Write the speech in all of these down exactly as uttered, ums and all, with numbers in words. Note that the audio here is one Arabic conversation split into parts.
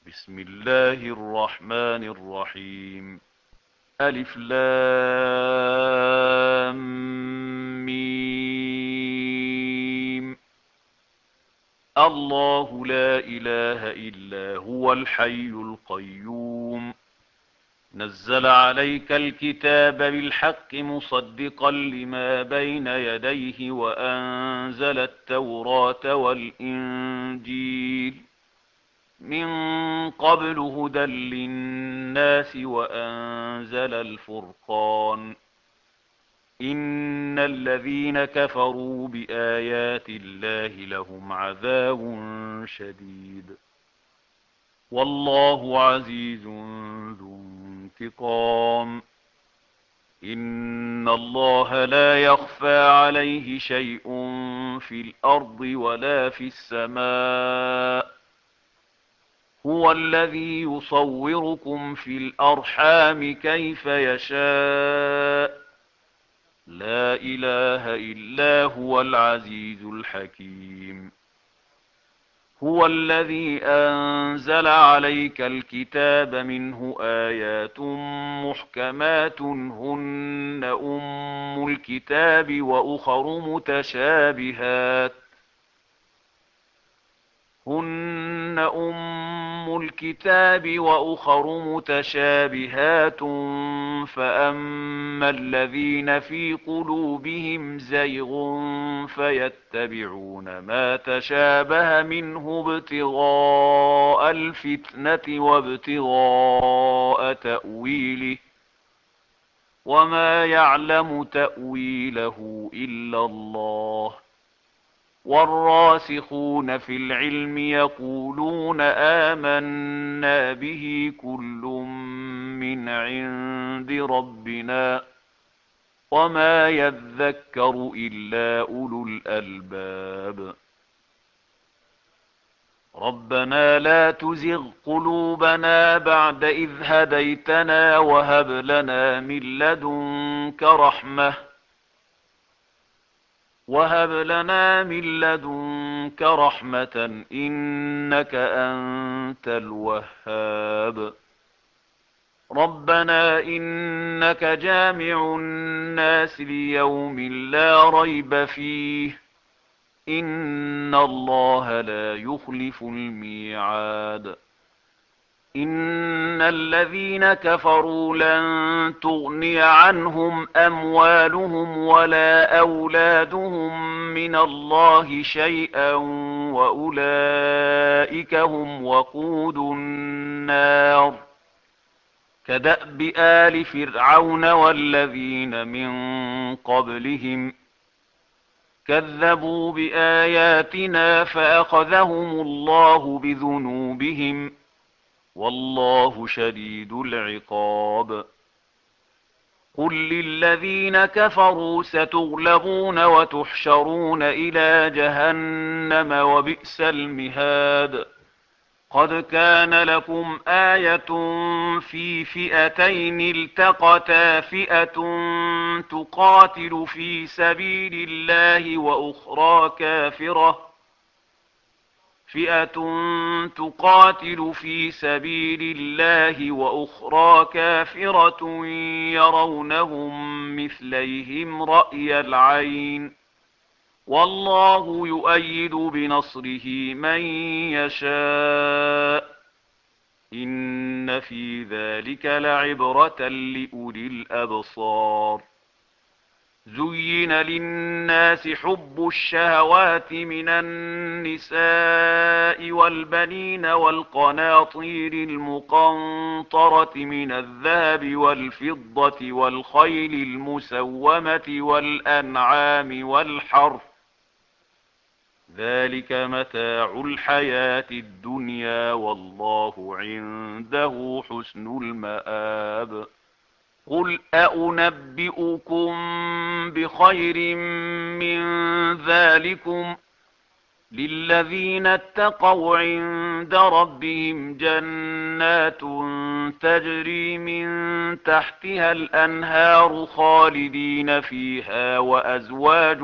بسم الله الرحمن الرحيم. ألف لام ميم. الله لا إله إلا هو الحي القيوم. نزل عليك الكتاب بالحق مصدقا لما بين يديه وأنزل التوراة والإنجيل من قبل هدى للناس وأنزل الفرقان. إن الذين كفروا بآيات الله لهم عذاب شديد والله عزيز ذو انتقام. إن الله لا يخفى عليه شيء في الأرض ولا في السماء. هو الذي يصوركم في الأرحام كيف يشاء. لا إله إلا هو العزيز الحكيم. هو الذي أنزل عليك الكتاب منه آيات محكمات هن أم الكتاب وأخر متشابهات هن أم الكتاب وأخر متشابهات فأما الذين في قلوبهم زيغ فيتبعون ما تشابه منه ابتغاء الفتنة وابتغاء تأويله وما يعلم تأويله إلا الله. والراسخون في العلم يقولون آمنا به كل من عند ربنا وما يذكر إلا أولو الألباب. ربنا لا تزغ قلوبنا بعد إذ هديتنا وهب لنا من لدنك رحمة وهب لنا من لدنك رحمة إنك أنت الوهاب. ربنا إنك جامع الناس ليوم لا ريب فيه إن الله لا يخلف الميعاد. إن الذين كفروا لن تغني عنهم أموالهم ولا أولادهم من الله شيئا وأولئك هم وقود النار. كدأب آل فرعون والذين من قبلهم كذبوا بآياتنا فأخذهم الله بذنوبهم والله شديد العقاب. قل للذين كفروا ستغلبون وتحشرون إلى جهنم وبئس المهاد. قد كان لكم آية في فئتين التقتا فئة تقاتل في سبيل الله وأخرى كافرة فئة تقاتل في سبيل الله وأخرى كافرة يرونهم مثليهم رأي العين والله يؤيد بنصره من يشاء. إن في ذلك لعبرة لأولي الأبصار. زين للناس حب الشهوات من النساء والبنين والقناطير المقنطرة من الذهب والفضة والخيل المسومة والأنعام والحرث ذلك متاع الحياة الدنيا والله عنده حسن المآب. قل أأنبئكم بخير من ذلكم للذين اتقوا عند ربهم جنات تجري من تحتها الأنهار خالدين فيها وأزواج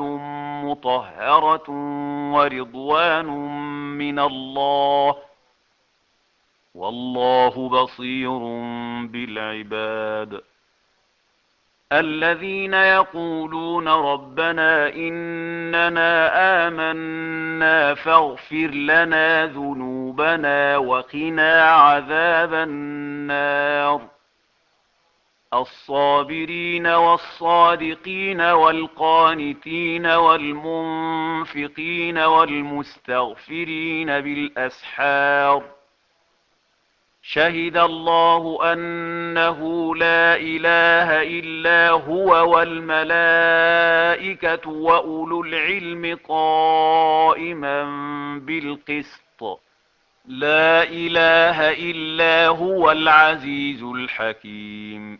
مطهرة ورضوان من الله والله بصير بالعباد. الذين يقولون ربنا إننا آمنا فاغفر لنا ذنوبنا وقنا عذاب النار. الصابرين والصادقين والقانتين والمنفقين والمستغفرين بالأسحار. شهد الله أنه لا إله إلا هو والملائكة وأولو العلم قائما بالقسط. لا إله إلا هو العزيز الحكيم.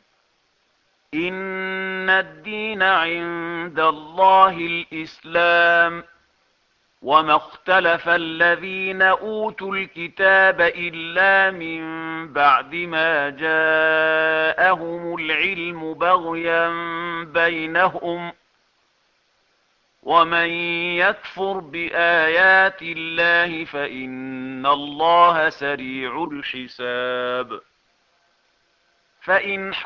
إن الدين عند الله الإسلام. وما اختلف الذين أوتوا الكتاب إلا من بعد ما جاءهم العلم بغيا بينهم. ومن يكفر بآيات الله فإن الله سريع الحساب. فإن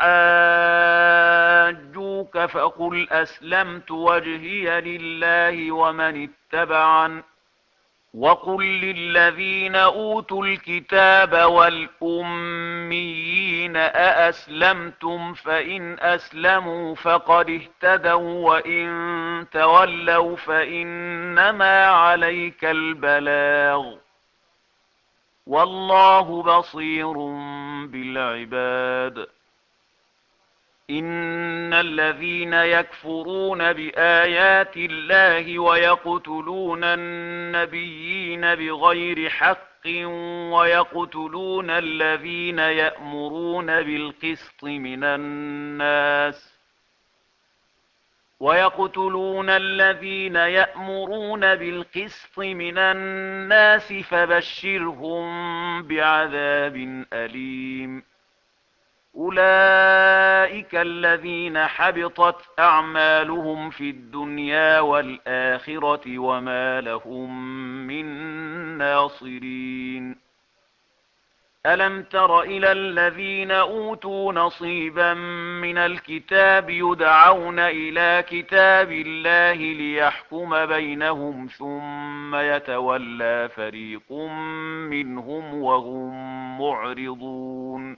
حاجوك فقل أسلمت وجهي لله ومن اتبعن. وقل للذين أوتوا الكتاب والأميين أأسلمتم فإن أسلموا فقد اهتدوا وإن تولوا فإنما عليك البلاغ والله بصير بالعباد. إن الذين يكفرون بآيات الله ويقتلون النبيين بغير حق ويقتلون الذين يأمرون بالقسط من الناس ويقتلون الذين يأمرون بالقسط من الناس فبشرهم بعذاب أليم. أولئك الذين حبطت أعمالهم في الدنيا والآخرة وما لهم من ناصرين. ألم تر إلى الذين أوتوا نصيبا من الكتاب يدعون إلى كتاب الله ليحكم بينهم ثم يتولى فريق منهم وهم معرضون.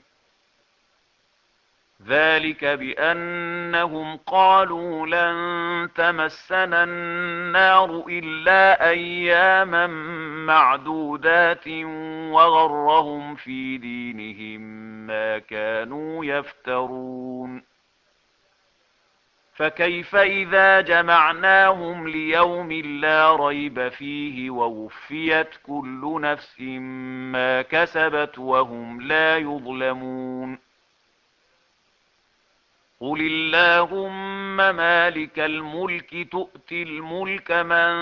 ذلك بأنهم قالوا لن تمسنا النار إلا أياما معدودات وغرهم في دينهم ما كانوا يفترون. فكيف إذا جمعناهم ليوم لا ريب فيه ووفيت كل نفس ما كسبت وهم لا يظلمون. قل اللهم مالك الملك تؤتي الملك من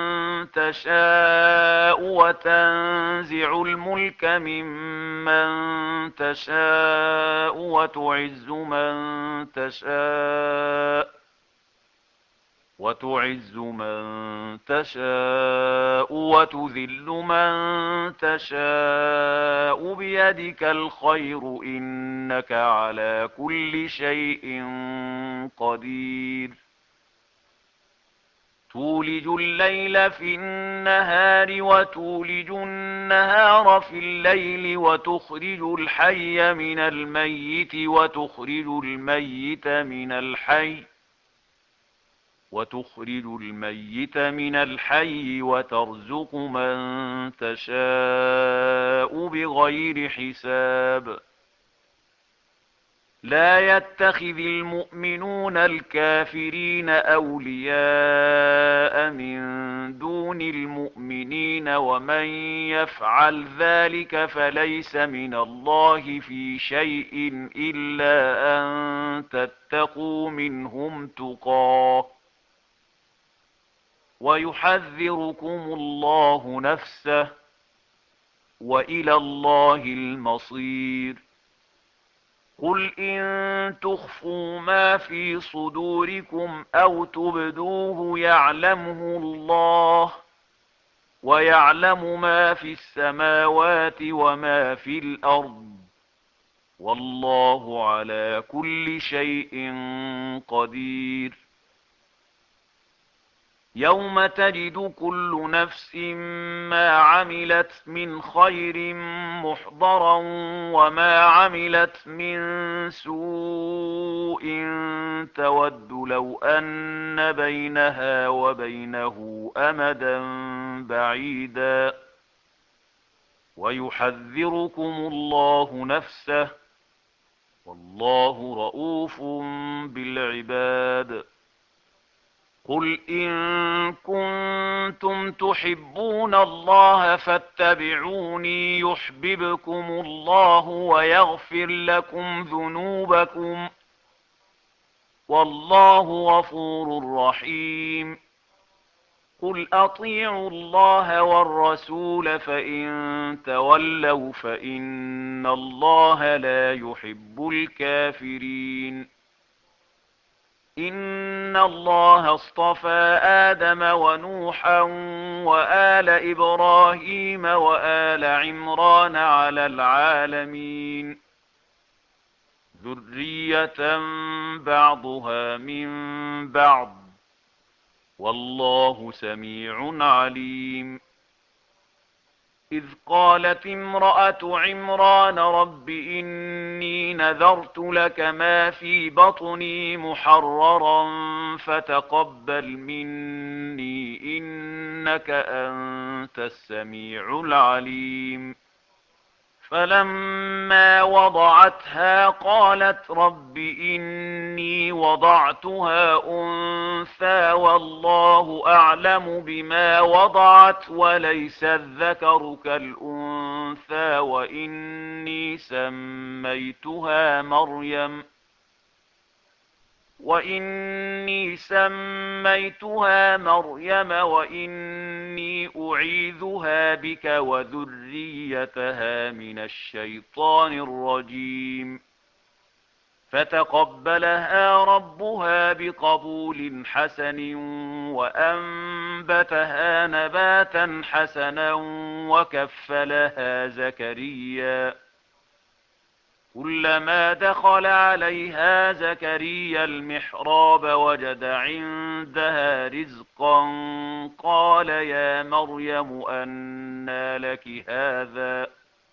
تشاء وتنزع الملك ممن تشاء وتعز من تشاء وتعز من تشاء وتذل من تشاء بيدك الخير إنك على كل شيء قدير. تولج الليل في النهار وتولج النهار في الليل وتخرج الحي من الميت وتخرج الميت من الحي وتخرج الميت من الحي وترزق من تشاء بغير حساب. لا يتخذ المؤمنون الكافرين أولياء من دون المؤمنين ومن يفعل ذلك فليس من الله في شيء إلا أن تتقوا منهم تقاه ويحذركم الله نفسه وإلى الله المصير. قل إن تخفوا ما في صدوركم أو تبدوه يعلمه الله ويعلم ما في السماوات وما في الأرض، والله على كل شيء قدير. يوم تجد كل نفس ما عملت من خير محضرا وما عملت من سوء تود لو أن بينها وبينه أمدا بعيدا، ويحذركم الله نفسه، والله رءوف بالعباد. قل إن كنتم تحبون الله فاتبعوني يحببكم الله ويغفر لكم ذنوبكم، والله غفور رحيم. قل أطيعوا الله والرسول فإن تولوا فإن الله لا يحب الكافرين. إن الله اصطفى آدم ونوحا وآل إبراهيم وآل عمران على العالمين، ذرية بعضها من بعض، والله سميع عليم. إذ قالت امرأة عمران رب إني نذرت لك ما في بطني محررا فتقبل مني إنك أنت السميع العليم. فلما وضعتها قالت رب إني وضعتها أنثى والله أعلم بما وضعت وليس الذكر كالأنثى وإني سميتها مريم وإني سميتها مريم وإني أعيذها بك وذريتها من الشيطان الرجيم. فتقبلها ربها بقبول حسن وأنبتها نباتا حسنا وكفلها زكريا. كلما دخل عليها زكريا المحراب وجد عندها رزقا قال يا مريم أنى لك هذا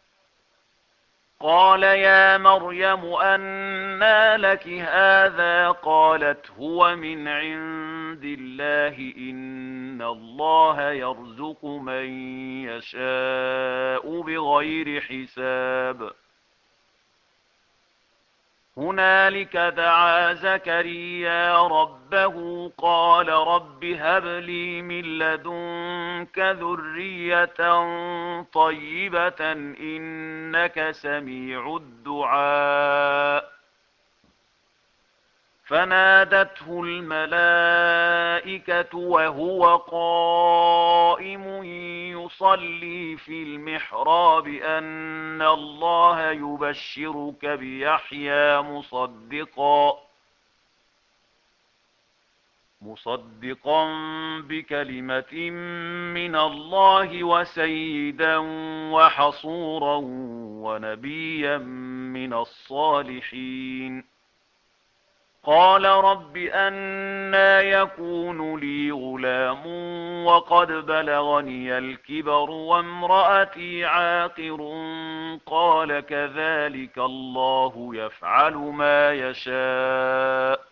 قال يا مريم أنى لك هذا قالت هو من عند الله إن الله يرزق من يشاء بغير حساب. هنالك دعا زكريا ربه قال رب هب لي من لدنك ذرية طيبة إنك سميع الدعاء. فنادته الملائكة وهو قائم يصلي في المحراب أن الله يبشرك بيحيى مصدقا مصدقا بكلمة من الله وسيدا وحصورا ونبيا من الصالحين. قال رب أنى يكون لي غلام وقد بلغني الكبر وامرأتي عاقر قال كذلك الله يفعل ما يشاء.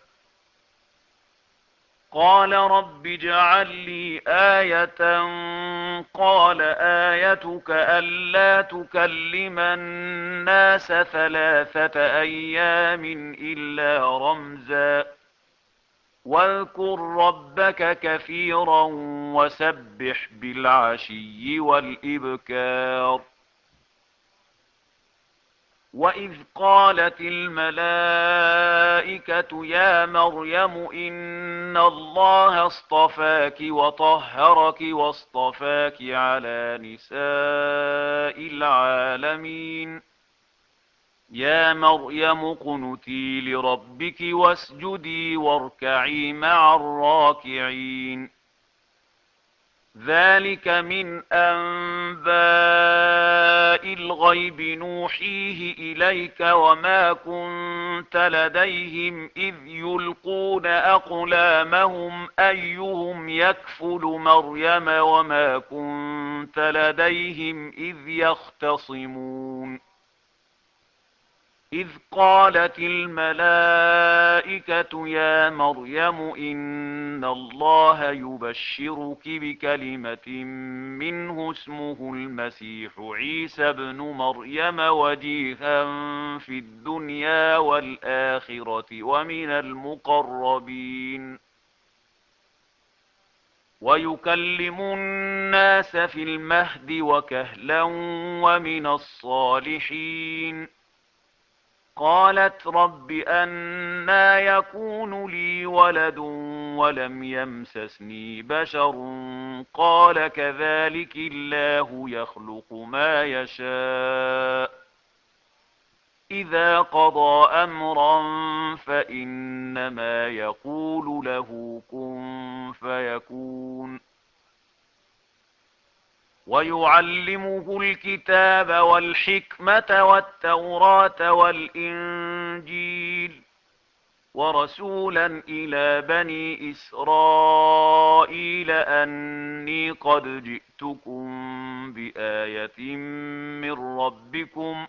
قال رب اجعل لي آية قال آيتك ألا تكلم الناس ثلاثة أيام إلا رمزا واذكر ربك كثيرا وسبح بالعشي والإبكار. وإذ قالت الملائكة يا مريم إن الله اصطفاك وطهرك واصطفاك على نساء العالمين. يا مريم اقنتي لربك واسجدي واركعي مع الراكعين. ذلك من أنباء الغيب نوحيه إليك وما كنت لديهم إذ يلقون أقلامهم أيهم يكفل مريم وما كنت لديهم إذ يختصمون إذ قالت الملائكة يا مريم إن الله يبشرك بكلمة منه اسمه المسيح عيسى ابن مريم وجيها في الدنيا والآخرة ومن المقربين ويكلم الناس في المهد وكهلا ومن الصالحين قالت رب أنى يكون لي ولد ولم يمسسني بشر قال كذلك الله يخلق ما يشاء إذا قضى أمرا فإنما يقول له كن فيكون ويعلمه الكتاب والحكمة والتوراة والإنجيل ورسولا إلى بني إسرائيل أني قد جئتكم بآية من ربكم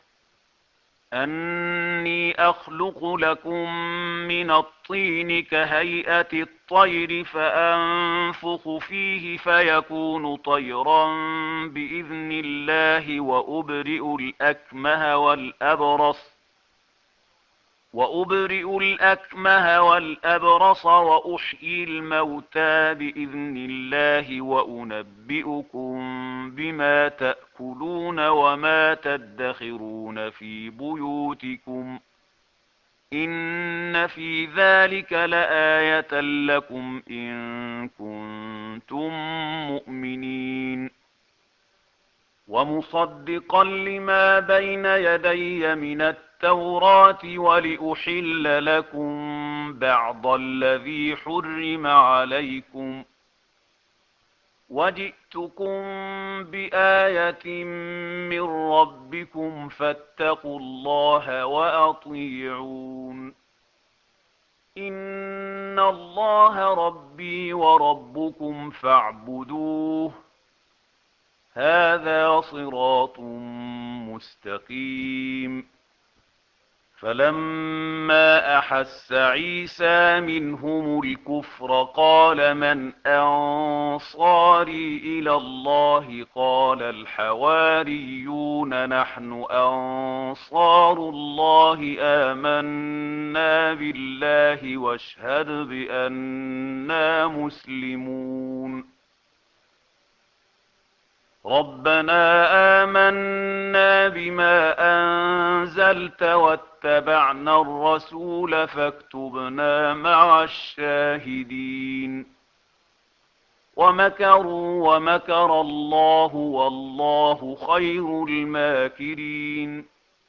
أني أخلق لكم من الطين كهيئة الطير فأنفخ فيه فيكون طيرا بإذن الله وأبرئ الأكمه والأبرص وأبرئ الأكمه والأبرص وأحيي الموتى بإذن الله وأنبئكم بما تأكلون وما تدخرون في بيوتكم إن في ذلك لآية لكم إن كنتم مؤمنين ومصدقا لما بين يدي من التوراة ولأحل لكم بعض الذي حرم عليكم وجئتكم بآية من ربكم فاتقوا الله وأطيعون إن الله ربي وربكم فاعبدوه هذا صراط مستقيم فلما أحس عيسى منهم الكفر قال من أنصاري إلى الله قال الحواريون نحن أنصار الله آمنا بالله واشهد بأننا مسلمون ربنا آمنا بما أنزلت واتبعنا الرسول فاكتبنا مع الشاهدين ومكروا ومكر الله والله خير الماكرين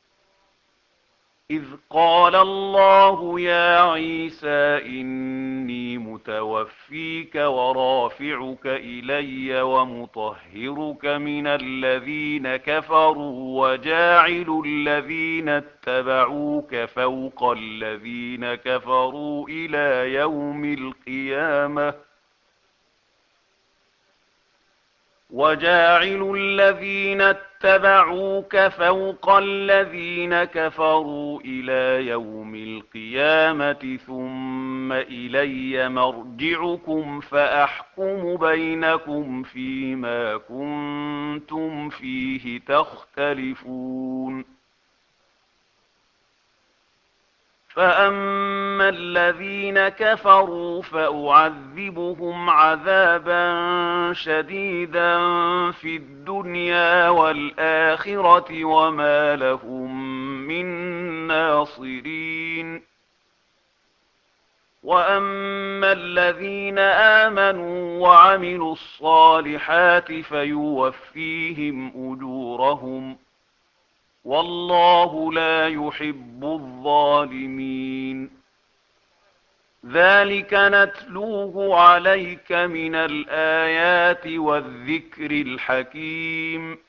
إذ قال الله يا عيسى إني متوفيك ورافعك إلي ومطهرك من الذين كفروا وجاعل الذين اتبعوك فوق الذين كفروا إلى يوم القيامة وجاعل الذين اتبعوك فوق الذين كفروا إلى يوم القيامة ثم إلي مرجعكم فأحكم بينكم فيما كنتم فيه تختلفون فأما الذين كفروا فأعذبهم عذابا شديدا في الدنيا والآخرة وما لهم من ناصرين وأما الذين آمنوا وعملوا الصالحات فيوفيهم أجورهم والله لا يحب الظالمين ذلك نتلوه عليك من الآيات والذكر الحكيم.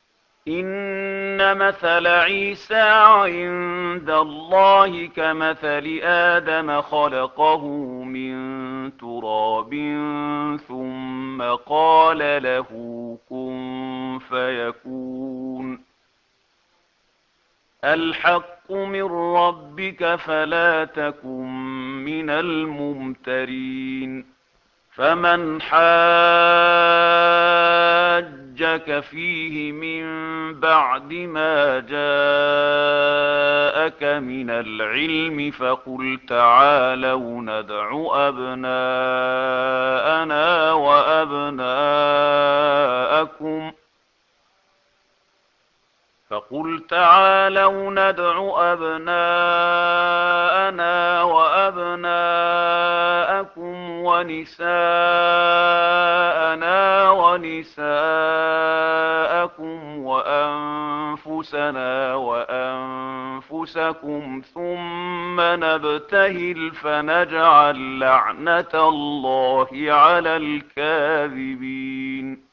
إن مثل عيسى عند الله كمثل آدم خلقه من تراب ثم قال له كن فيكون. الحق من ربك فلا تكن من الممترين. فمن حاجك فيه من بعد ما جاءك من العلم فقل تعالوا ندع أبناءنا وأبناءكم فقل تعالوا ندع أبناءنا وأبناءكم ونساءنا ونساءكم وأنفسنا وأنفسكم ثم نبتهل فنجعل لعنة الله على الكاذبين.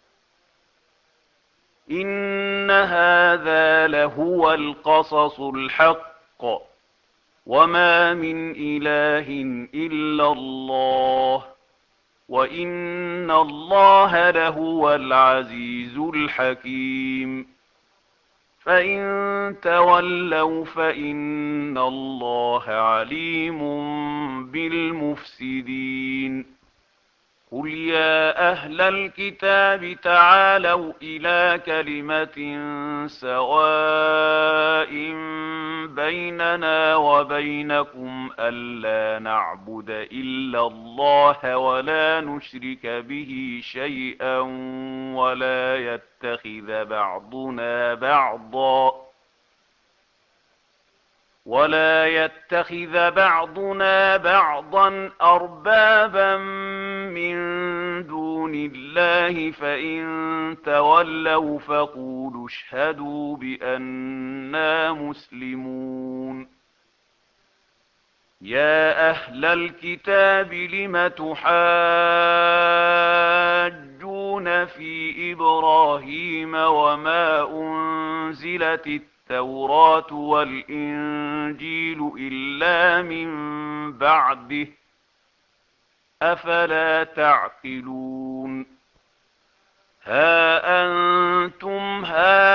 إن هذا لهو القصص الحق وما من إله إلا الله وإن الله لهو العزيز الحكيم. فإن تولوا فإن الله عليم بالمفسدين. قل يا أهل الكتاب تعالوا إلى كلمة سواء بيننا وبينكم ألا نعبد إلا الله ولا نشرك به شيئا ولا يتخذ بعضنا بعضا ولا يتخذ بعضنا بعضا أربابا من دون الله فإن تولوا فقولوا اشهدوا بأننا مسلمون. يا أهل الكتاب لم تحاجون في إبراهيم وما أنزلت التوراة والإنجيل إلا من بعده أفلا تعقلون. ها أنتم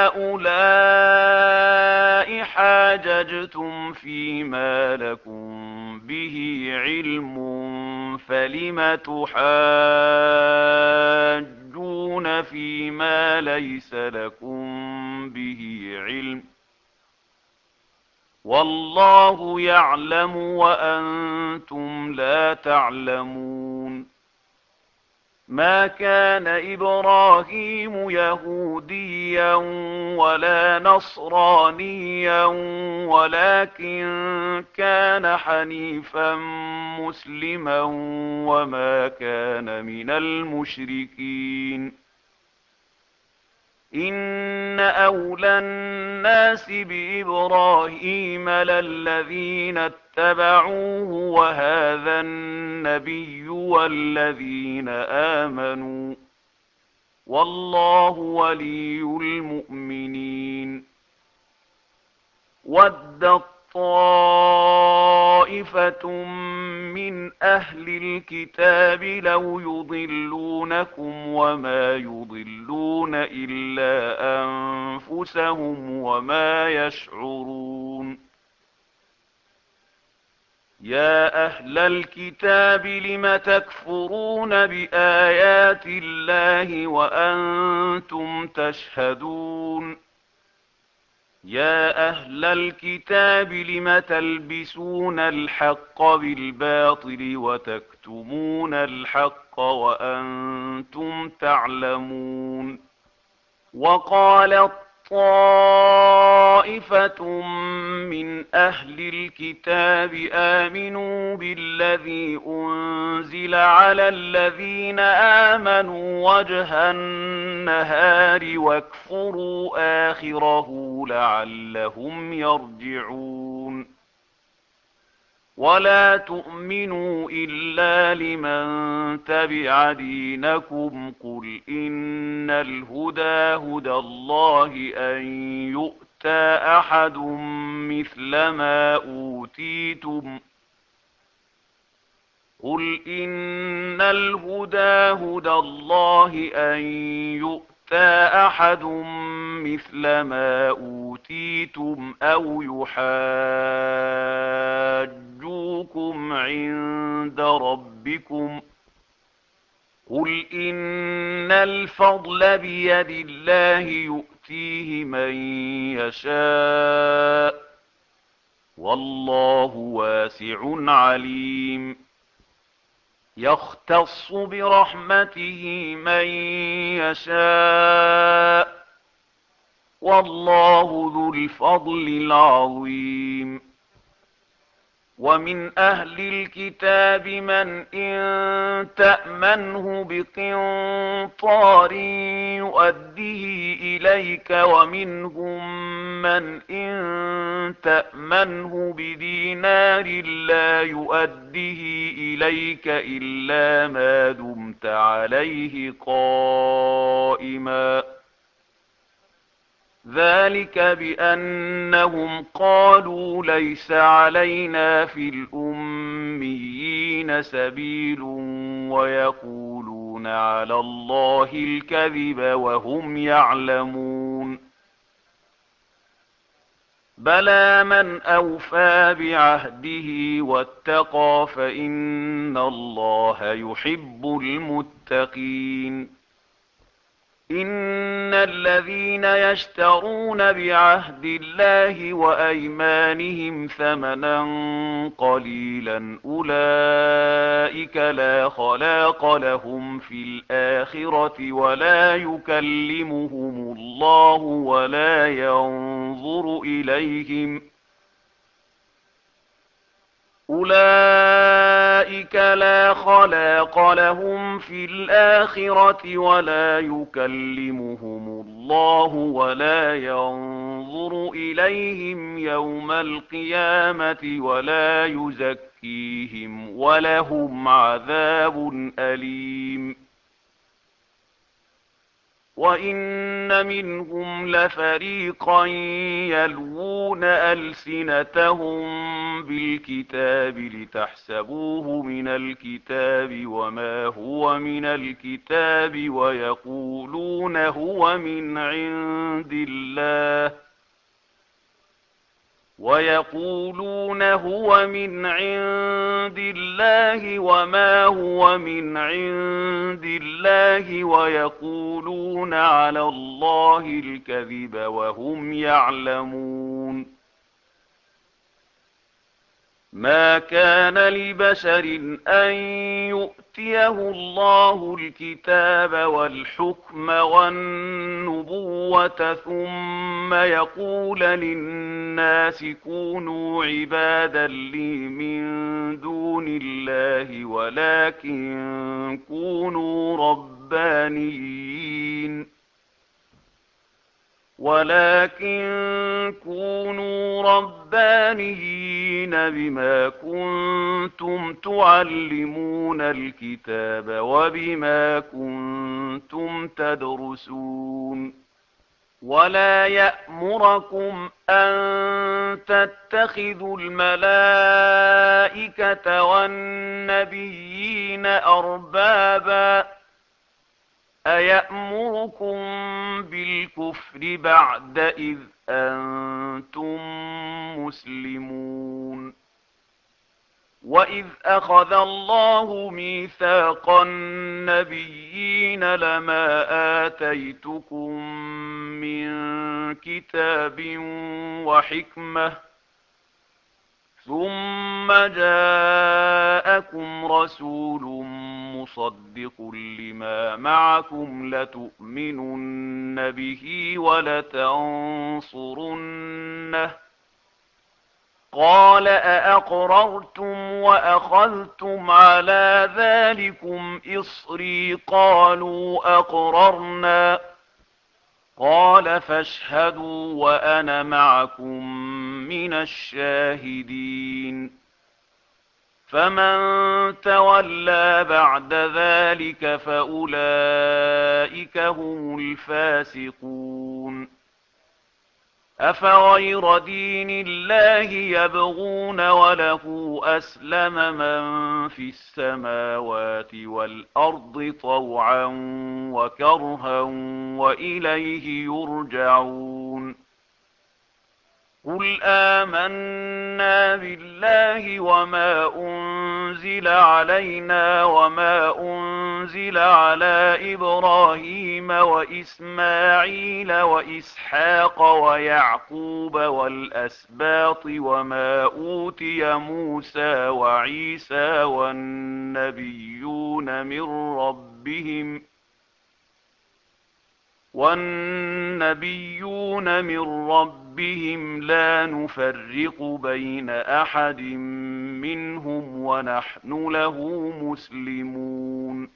هؤلاء حاججتم فيما لكم به علم فلم تحاجون فيما ليس لكم به علم والله يعلم وأنتم لا تعلمون. ما كان إبراهيم يهوديا ولا نصرانيا ولكن كان حنيفا مسلما وما كان من المشركين. إن أولى الناس بإبراهيم للذين اتبعوه وهذا النبي والذين آمنوا والله ولي المؤمنين. ودت طائفة من أهل الكتاب لو يضلونكم وما يضلون إلا أنفسهم وما يشعرون. يا أهل الكتاب لم تكفرون بآيات الله وأنتم تشهدون. يا أهل الكتاب لم تلبسون الحق بالباطل وتكتمون الحق وأنتم تعلمون. وقالت طائفة من أهل الكتاب آمنوا بالذي أنزل على الذين آمنوا وجه النهار واكفروا آخره لعلهم يرجعون. ولا تؤمنوا إلا لمن تبع دينكم قل إن الهدى هدى الله أن يؤتى أحد مثل ما أوتيتم قل إن الهدى هدى الله أن يؤتى أحد مثل ما أوتيتم أو يحاجوكم عند ربكم قل إن الفضل بيد الله يؤتيه من يشاء والله واسع عليم يختص برحمته من يشاء والله ذو الفضل العظيم ومن أهل الكتاب من إن تأمنه بقنطار يؤديه إليك ومنهم من إن تأمنه بدينار لا يؤديه إليك إلا ما دمت عليه قائما ذلك بأنهم قالوا ليس علينا في الأميين سبيل ويقولون على الله الكذب وهم يعلمون بلى من أوفى بعهده واتقى فإن الله يحب المتقين إن الذين يشترون بعهد الله وأيمانهم ثمنا قليلا أولئك لا خلاق لهم في الآخرة ولا يكلمهم الله ولا ينظر إليهم أولئك لا خلاق لهم في الآخرة ولا يكلمهم الله ولا ينظر إليهم يوم القيامة ولا يزكيهم ولهم عذاب أليم وإن منهم لفريقا يلوون ألسنتهم بالكتاب لتحسبوه من الكتاب وما هو من الكتاب ويقولون هو من عند الله ويقولون هو من عند الله وما هو من عند الله ويقولون على الله الكذب وهم يعلمون ما كان لبشر أن يؤتيه الله الكتاب والحكم والنبوة ثم يقول للناس كونوا عبادا لي من دون الله ولكن كونوا ربانيين ولكن كونوا ربانيين بما كنتم تعلمون الكتاب وبما كنتم تدرسون ولا يأمركم أن تتخذوا الملائكة والنبيين أربابا أيأمركم بالكفر بعد إذ أنتم مسلمون وإذ أخذ الله ميثاق النبيين لما آتيتكم من كتاب وحكمة ثم جاءكم رسول مصدق لما معكم لتؤمنن به ولتنصرنه قال أأقررتم وأخذتم على ذلكم إصري قالوا أقررنا قال فاشهدوا وأنا معكم من الشاهدين فمن تولى بعد ذلك فأولئك هم الفاسقون. أفغير دين الله يبغون وله أسلم من في السماوات والأرض طوعا وكرها وإليه يرجعون. قل آمنا بالله وما أنزل علينا وما أنزل على إبراهيم وإسماعيل وإسحاق ويعقوب والأسباط وما أوتي موسى وعيسى والنبيون من ربهم والنبيون من ربهم لا نفرق بين أحد منهم ونحن له مسلمون.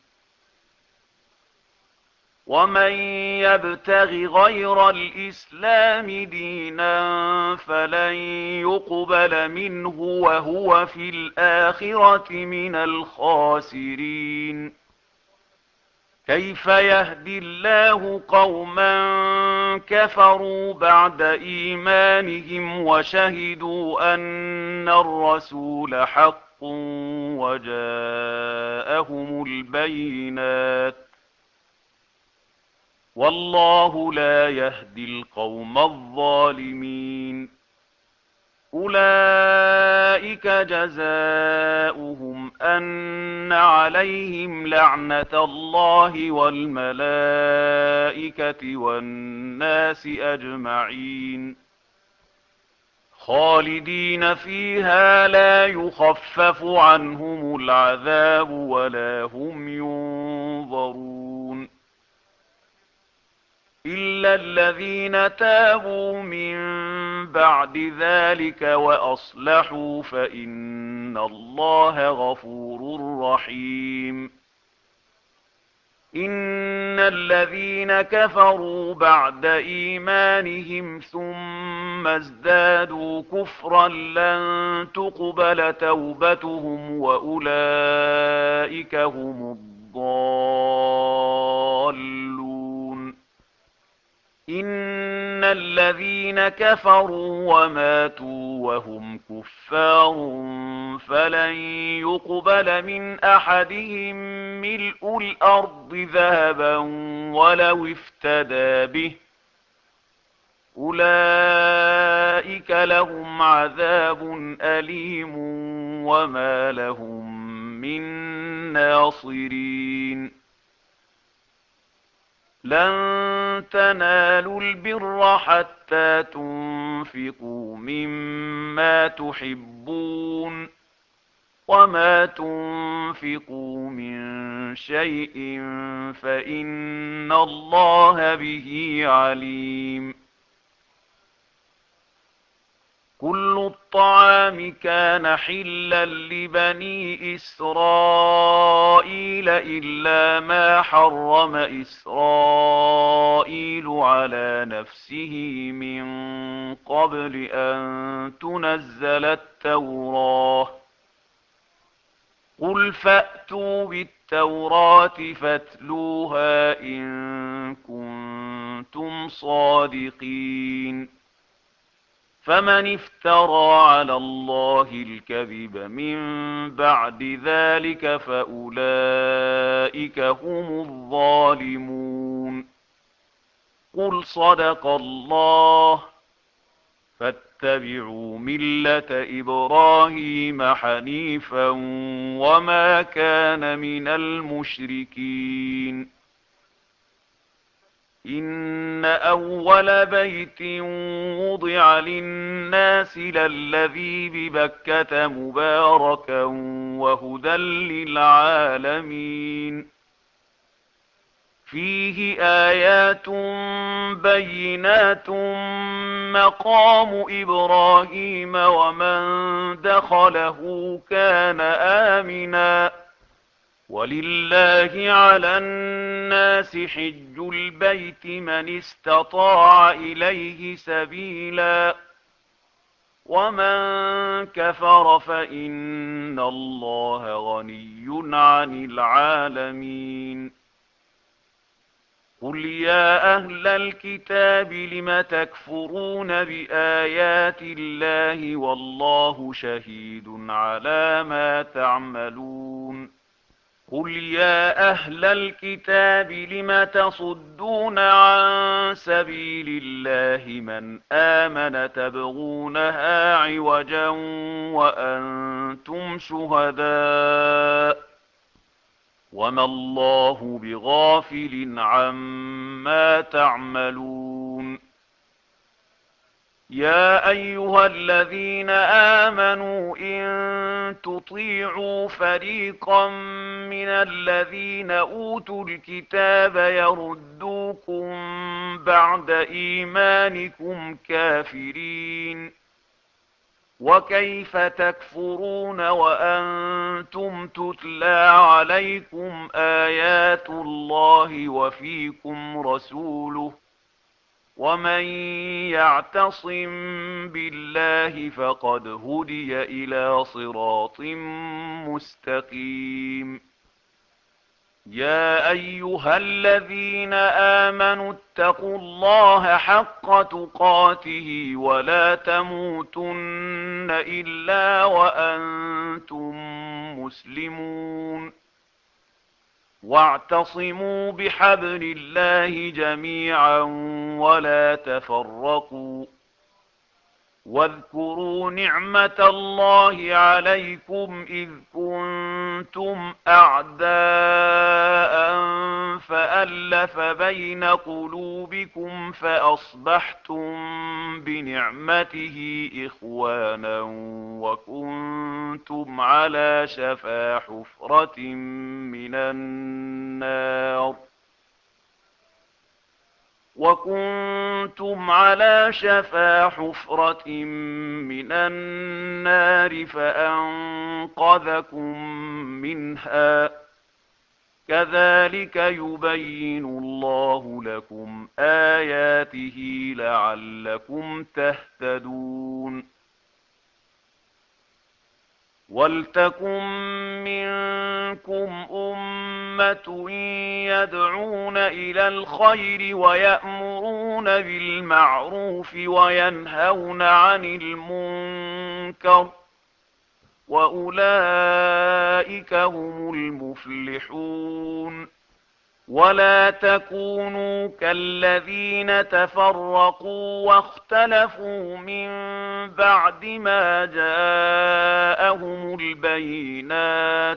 ومن يبتغ غير الإسلام دينا فلن يقبل منه وهو في الآخرة من الخاسرين. كيف يهدي الله قوما كفروا بعد إيمانهم وشهدوا أن الرسول حق وجاءهم البينات والله لا يهدي القوم الظالمين. أولئك جزاؤهم أن عليهم لعنة الله والملائكة والناس أجمعين خالدين فيها لا يخفف عنهم العذاب ولا هم ينظرون إلا الذين تابوا من بعد ذلك وأصلحوا فإن الله غفور رحيم. إن الذين كفروا بعد إيمانهم ثم ازدادوا كفرا لن تقبل توبتهم وأولئك هم الضالون. إن الذين كفروا وماتوا وهم كفار فلن يقبل من أحدهم ملء الأرض ذهبا ولو افتدى به أولئك لهم عذاب أليم وما لهم من ناصرين. لن تنالوا البر حتى تنفقوا مما تحبون وما تنفقوا من شيء فإن الله به عليم. كل الطعام كان حلا لبني إسرائيل إلا ما حرم إسرائيل على نفسه من قبل أن تنزل التوراة. قل فأتوا بالتوراة فاتلوها إن كنتم صادقين. فمن افترى على الله الكذب من بعد ذلك فأولئك هم الظالمون. قل صدق الله فاتبعوا ملة إبراهيم حنيفا وما كان من المشركين. إن أول بيت وضع للناس للذي ببكة مباركا وهدى للعالمين فيه آيات بينات مقام إبراهيم ومن دخله كان آمنا ولله على الناس حج البيت من استطاع إليه سبيلا ومن كفر فإن الله غني عن العالمين. قل يا أهل الكتاب لم تكفرون بآيات الله والله شهيد على ما تعملون. قل يا أهل الكتاب لم تصدون عن سبيل الله من آمن تبغونها عوجا وأنتم شهداء وما الله بغافل عما تعملون. يا أيها الذين آمنوا إن تطيعوا فريقا من الذين أوتوا الكتاب يردوكم بعد إيمانكم كافرين وكيف تكفرون وأنتم تتلى عليكم آيات الله وفيكم رسوله ومن يعتصم بالله فقد هدي إلى صراط مستقيم. يا أيها الذين آمنوا اتقوا الله حق تقاته ولا تموتن إلا وأنتم مسلمون. واعتصموا بحبل الله جميعا ولا تفرقوا. واذكروا نعمة الله عليكم إذ كنتم أعداء فألف بين قلوبكم فأصبحتم بنعمته إخوانا وكنتم على شفا حفرة من النار وكنتم على شفا حفرة من النار فأنقذكم منها كذلك يبين الله لكم آياته لعلكم تهتدون. ولتكن منكم أمة يدعون إلى الخير ويأمرون بالمعروف وينهون عن المنكر وأولئك هم المفلحون. ولا تكونوا كالذين تفرقوا واختلفوا من بعد ما جاءهم البينات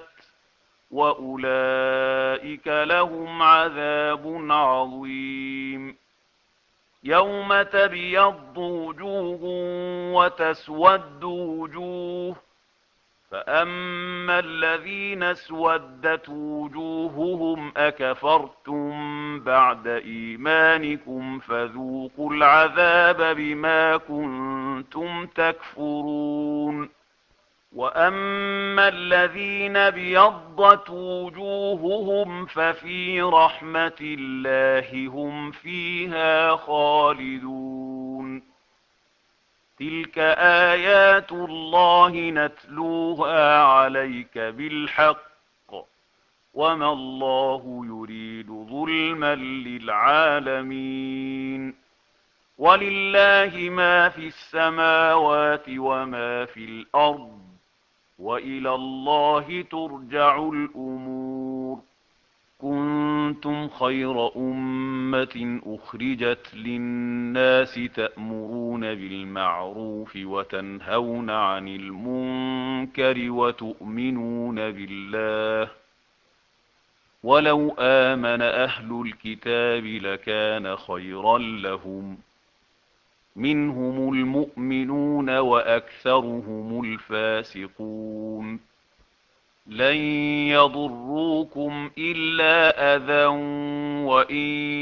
وأولئك لهم عذاب عظيم. يوم تبيض وجوه وتسود وجوه فأما الذين اسودت وجوههم أكفرتم بعد إيمانكم فذوقوا العذاب بما كنتم تكفرون. وأما الذين ابيضت وجوههم ففي رحمة الله هم فيها خالدون. تلك آيات الله نتلوها عليك بالحق وما الله يريد ظلما للعالمين. ولله ما في السماوات وما في الأرض وإلى الله ترجع الأمور. كنتم خير أمة أخرجت للناس تأمرون بالمعروف وتنهون عن المنكر وتؤمنون بالله ولو آمن أهل الكتاب لكان خيرا لهم منهم المؤمنون وأكثرهم الفاسقون. لن يضروكم إلا أذى وإن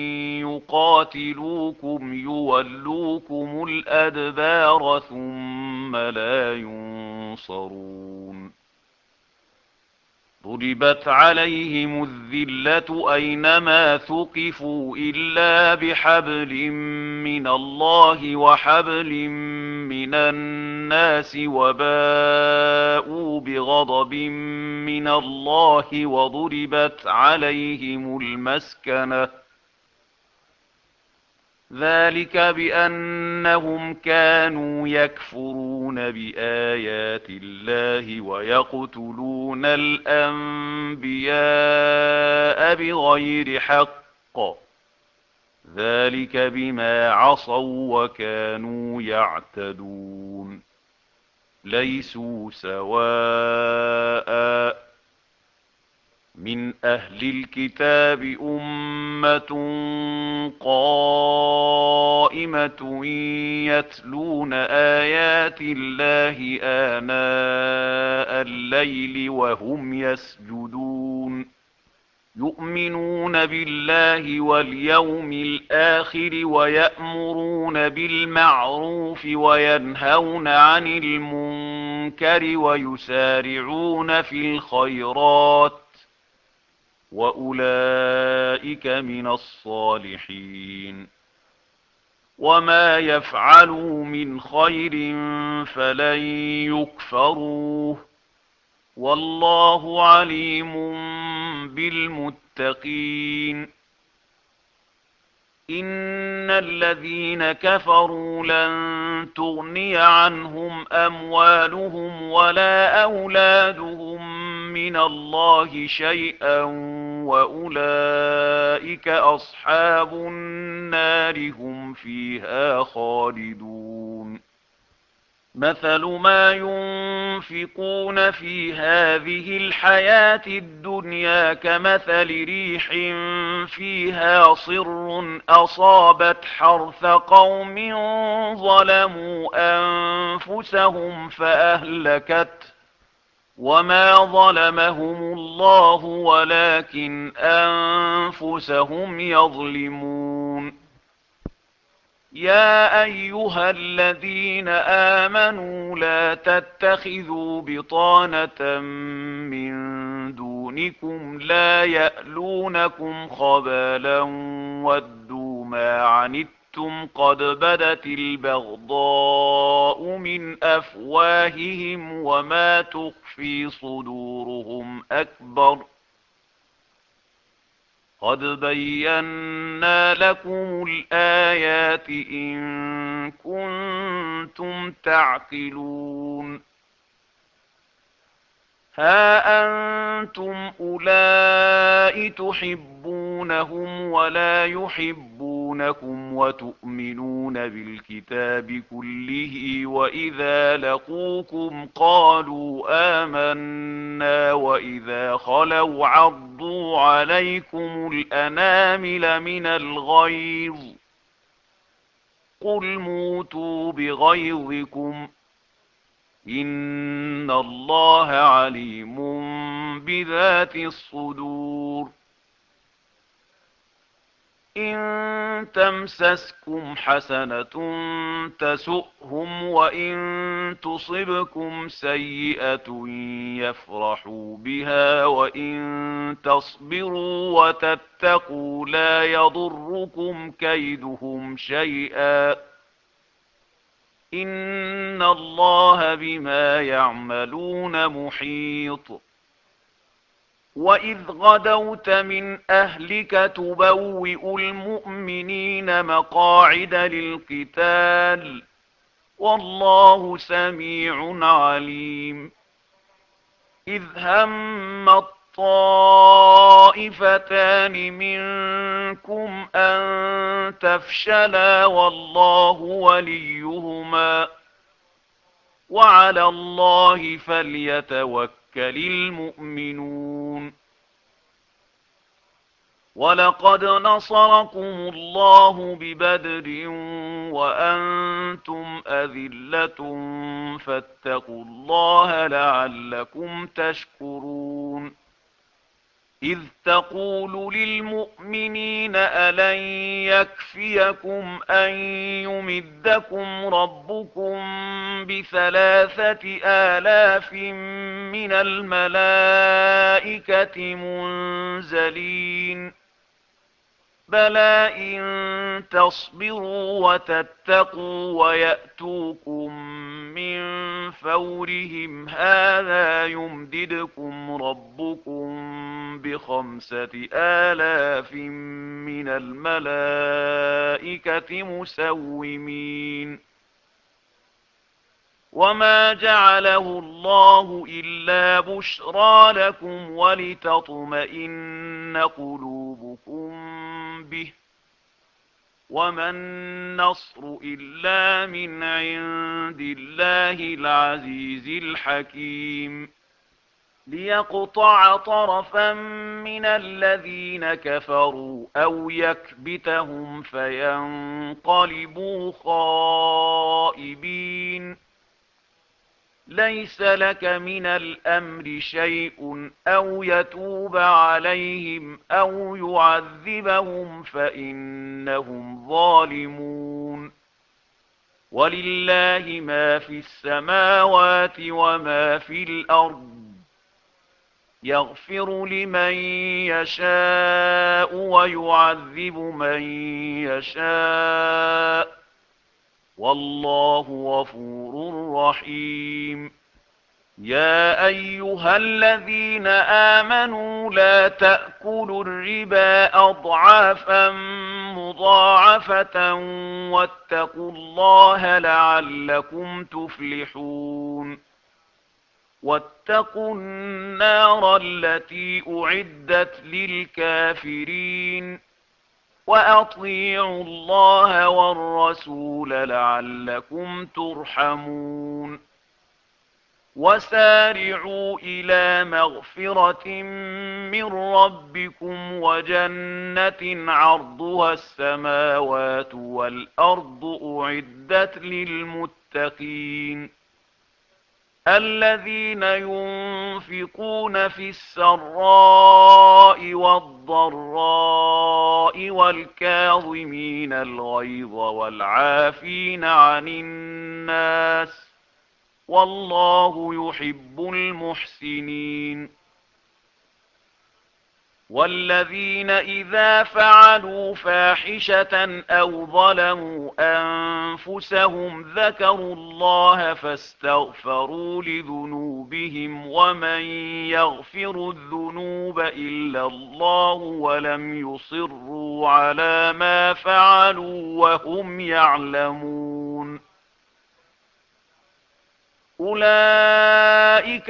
يقاتلوكم يولوكم الأدبار ثم لا ينصرون. ضربت عليهم الذلة أينما ثقفوا إلا بحبل من الله وحبل من الناس الناس وباءوا بغضب من الله وضربت عليهم المسكنة ذلك بأنهم كانوا يكفرون بآيات الله ويقتلون الأنبياء بغير حق ذلك بما عصوا وكانوا يعتدون ليسوا سواء من أهل الكتاب أمة قائمة يتلون آيات الله آناء الليل وهم يسجدون يؤمنون بالله واليوم الآخر ويأمرون بالمعروف وينهون عن المنكر ويسارعون في الخيرات وأولئك من الصالحين وما يفعلوا من خير فلن يكفروه والله عليم بالمتقين إن الذين كفروا لن تغني عنهم أموالهم ولا أولادهم من الله شيئا وأولئك أصحاب النار هم فيها خالدون مثل ما ينفقون في هذه الحياة الدنيا كمثل ريح فيها صر أصابت حرث قوم ظلموا أنفسهم فأهلكت وما ظلمهم الله ولكن أنفسهم يظلمون يا أيها الذين آمنوا لا تتخذوا بطانة من دونكم لا يألونكم خبالا ودوا ما عنتم قد بدت البغضاء من أفواههم وما تخفي صدورهم أكبر قد بينا لكم الآيات إن كنتم تعقلون ها أنتم أولئك تحبونهم ولا يحبونكم وتؤمنون بالكتاب كله وإذا لقوكم قالوا آمنا وإذا خلوا عضوا عليكم الأنامل من الغيظ قل موتوا بغيظكم إن الله عليم بذات الصدور إن تمسسكم حسنة تسؤهم وإن تصبكم سيئة يفرحوا بها وإن تصبروا وتتقوا لا يضركم كيدهم شيئا إن الله بما يعملون محيط وإذ غدوت من أهلك تبوئ المؤمنين مقاعد للقتال والله سميع عليم إذ هم الطائفتان منكم أن تفشلا والله وليهما وعلى الله فليتوكل المؤمنون ولقد نصركم الله ببدر وأنتم أذلة فاتقوا الله لعلكم تشكرون إذ تقول للمؤمنين ألن يكفيكم أن يمدكم ربكم بثلاثة آلاف من الملائكة منزلين بلى إن تصبروا وتتقوا ويأتوكم من فورهم هذا يمددكم ربكم بخمسة آلاف من الملائكة مسومين وما جعله الله إلا بشرى لكم ولتطمئن قلوبكم به وما النصر إلا من عند الله العزيز الحكيم ليقطع طرفا من الذين كفروا أو يكبتهم فينقلبوا خائبين ليس لك من الأمر شيء أو يتوب عليهم أو يعذبهم فإنهم ظالمون ولله ما في السماوات وما في الأرض يغفر لمن يشاء ويعذب من يشاء والله غفور رحيم يا أيها الذين آمنوا لا تأكلوا الربا أضعافا مضاعفة واتقوا الله لعلكم تفلحون واتقوا النار التي أعدت للكافرين وأطيعوا الله والرسول لعلكم ترحمون وسارعوا إلى مغفرة من ربكم وجنة عرضها السماوات والأرض أعدت للمتقين الذين ينفقون في السراء والضراء والكاظمين الغيظ والعافين عن الناس والله يحب المحسنين والذين إذا فعلوا فاحشة أو ظلموا أنفسهم ذكروا الله فاستغفروا لذنوبهم ومن يغفر الذنوب إلا الله ولم يصروا على ما فعلوا وهم يعلمون أولئك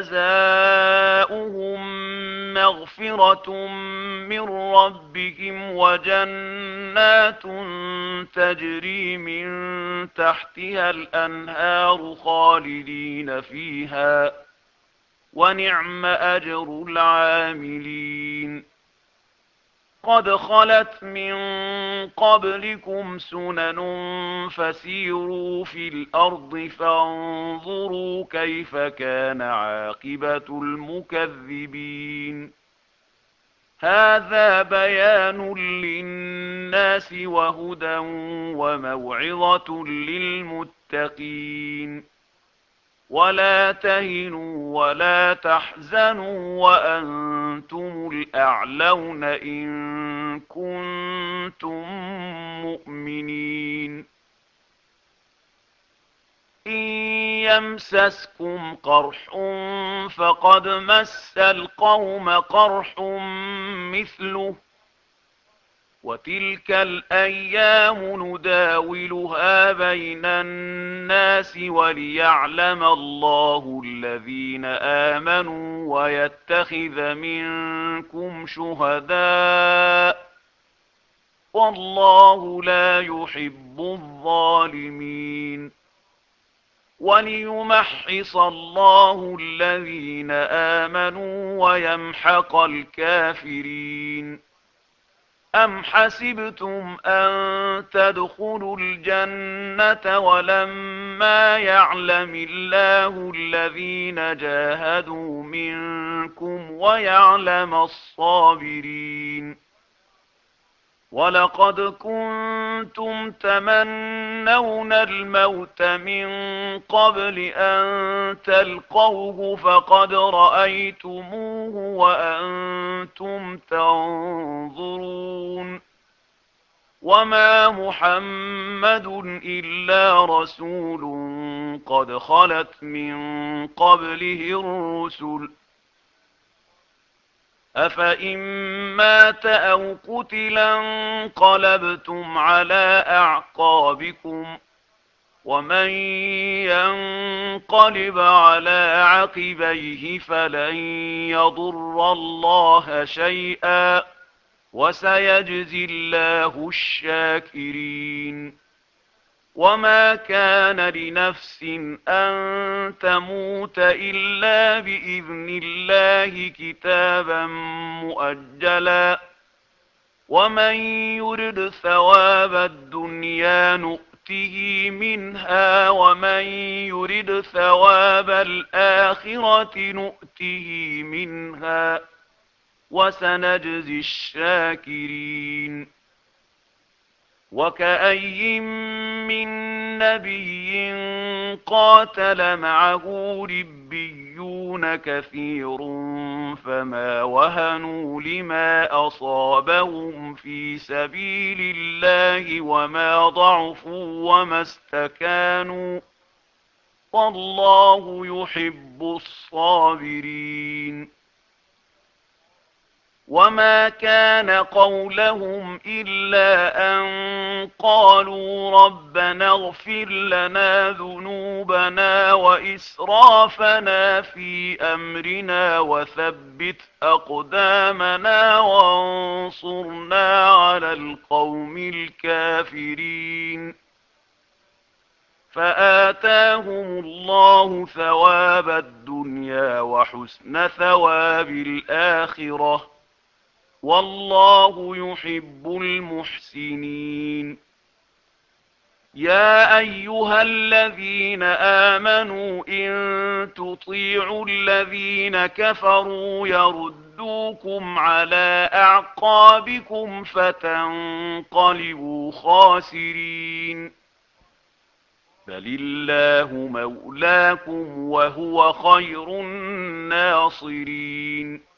جزاؤهم مغفرة من ربهم وجنات تجري من تحتها الأنهار خالدين فيها ونعم أجر العاملين قد خلت من قبلكم سنن فسيروا في الأرض فانظروا كيف كان عاقبة المكذبين هذا بيان للناس وهدى وموعظة للمتقين ولا تهنوا ولا تحزنوا وأنتم الأعلون إن كنتم مؤمنين إن يمسسكم قرح فقد مس القوم قرح مثله وتلك الأيام نداولها بين الناس وليعلم الله الذين آمنوا ويتخذ منكم شهداء والله لا يحب الظالمين وليمحص الله الذين آمنوا ويمحق الكافرين أم حسبتم أن تدخلوا الجنة ولما يعلم الله الذين جاهدوا منكم ويعلم الصابرين ولقد كنتم تمنون الموت من قبل أن تلقوه فقد رأيتموه وأنتم تنظرون وما محمد إلا رسول قد خلت من قبله الرسل أفإن مات أو قتلا انقلبتم على أعقابكم ومن ينقلب على عقبيه فلن يضر الله شيئا وسيجزي الله الشاكرين وما كان لنفس أن تموت إلا بإذن الله كتابا مؤجلا ومن يرد ثواب الدنيا نؤته منها ومن يرد ثواب الآخرة نؤته منها وسنجزي الشاكرين وكأي من نبي قاتل معه ربيون كثير فما وهنوا لما أصابهم في سبيل الله وما ضعفوا وما استكانوا والله يحب الصابرين وما كان قولهم إلا أن قالوا ربنا اغفر لنا ذنوبنا وإسرافنا في أمرنا وثبت أقدامنا وانصرنا على القوم الكافرين فآتاهم الله ثواب الدنيا وحسن ثواب الآخرة والله يحب المحسنين يا أيها الذين آمنوا إن تطيعوا الذين كفروا يردوكم على أعقابكم فتنقلبوا خاسرين بل الله مولاكم وهو خير الناصرين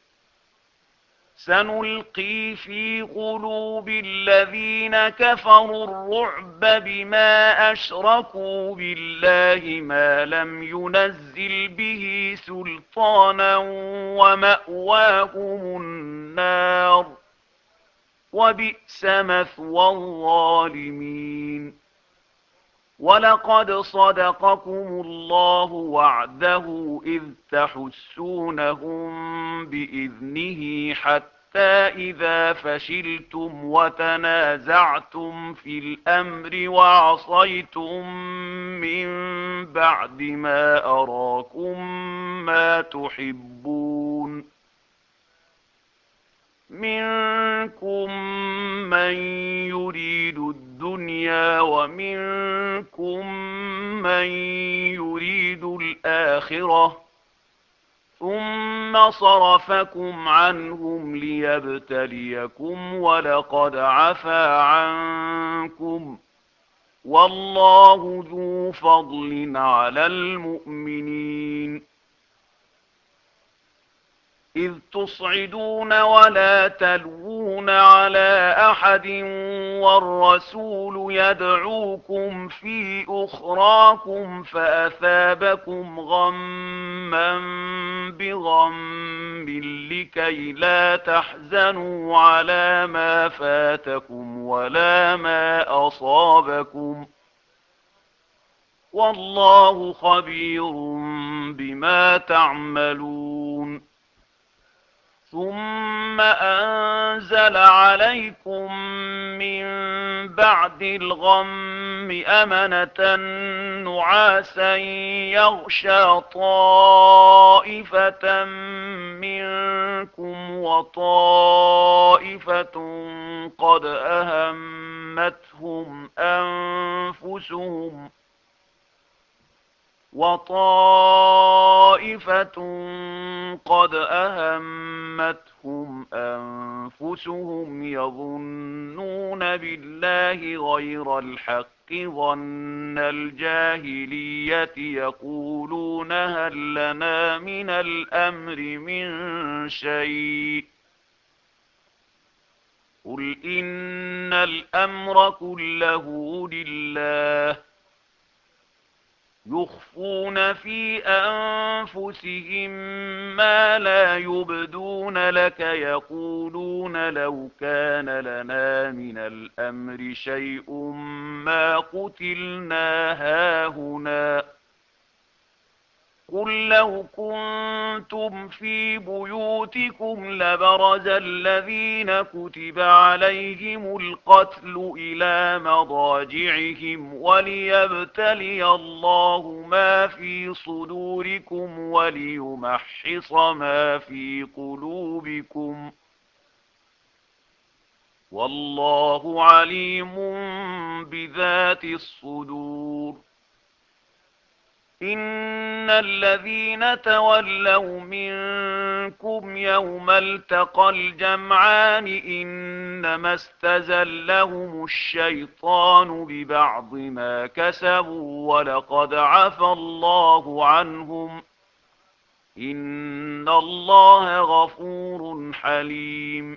سنلقي في قلوب الذين كفروا الرعب بما أشركوا بالله ما لم ينزل به سلطانا ومأواهم النار وبئس مثوى الظالمين ولقد صدقكم الله وعده إذ تحسونهم بإذنه حتى إذا فشلتم وتنازعتم في الأمر وعصيتم من بعد ما أراكم ما تحبون منكم من يريد الدنيا ومنكم من يريد الآخرة ثم صرفكم عنهم ليبتليكم ولقد عفا عنكم والله ذو فضل على المؤمنين إذ تصعدون ولا تلوون على أحد والرسول يدعوكم في أخراكم فأثابكم غما بغم لكي لا تحزنوا على ما فاتكم ولا ما أصابكم والله خبير بما تعملون ثم أنزل عليكم من بعد الغم أمنة نعاسا يغشى طائفة منكم وطائفة قد أهمتهم أنفسهم وطائفة قد أهمتهم أنفسهم يظنون بالله غير الحق ظن الجاهلية يقولون هل لنا من الأمر من شيء قل إن الأمر كله لله يخفون في أنفسهم ما لا يبدون لك يقولون لو كان لنا من الأمر شيء ما قتلنا هاهنا قل لو كنتم في بيوتكم لبرز الذين كتب عليهم القتل إلى مضاجعهم وليبتلي الله ما في صدوركم وليمحص ما في قلوبكم والله عليم بذات الصدور إن الذين تولوا منكم يوم التقى الجمعان إنما استزلهم الشيطان ببعض ما كسبوا ولقد عفى الله عنهم إن الله غفور حليم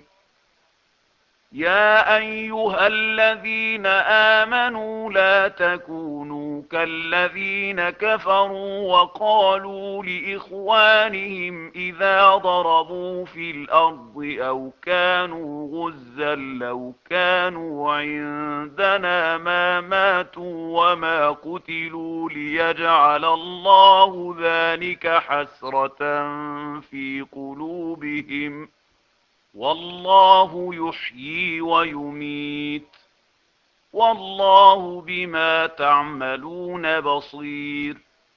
يا أيها الذين آمنوا لا تكونوا كالذين كفروا وقالوا لإخوانهم إذا ضربوا في الأرض أو كانوا غزا لو كانوا عندنا ما ماتوا وما قتلوا ليجعل الله ذلك حسرة في قلوبهم والله يحيي ويميت والله بما تعملون بصير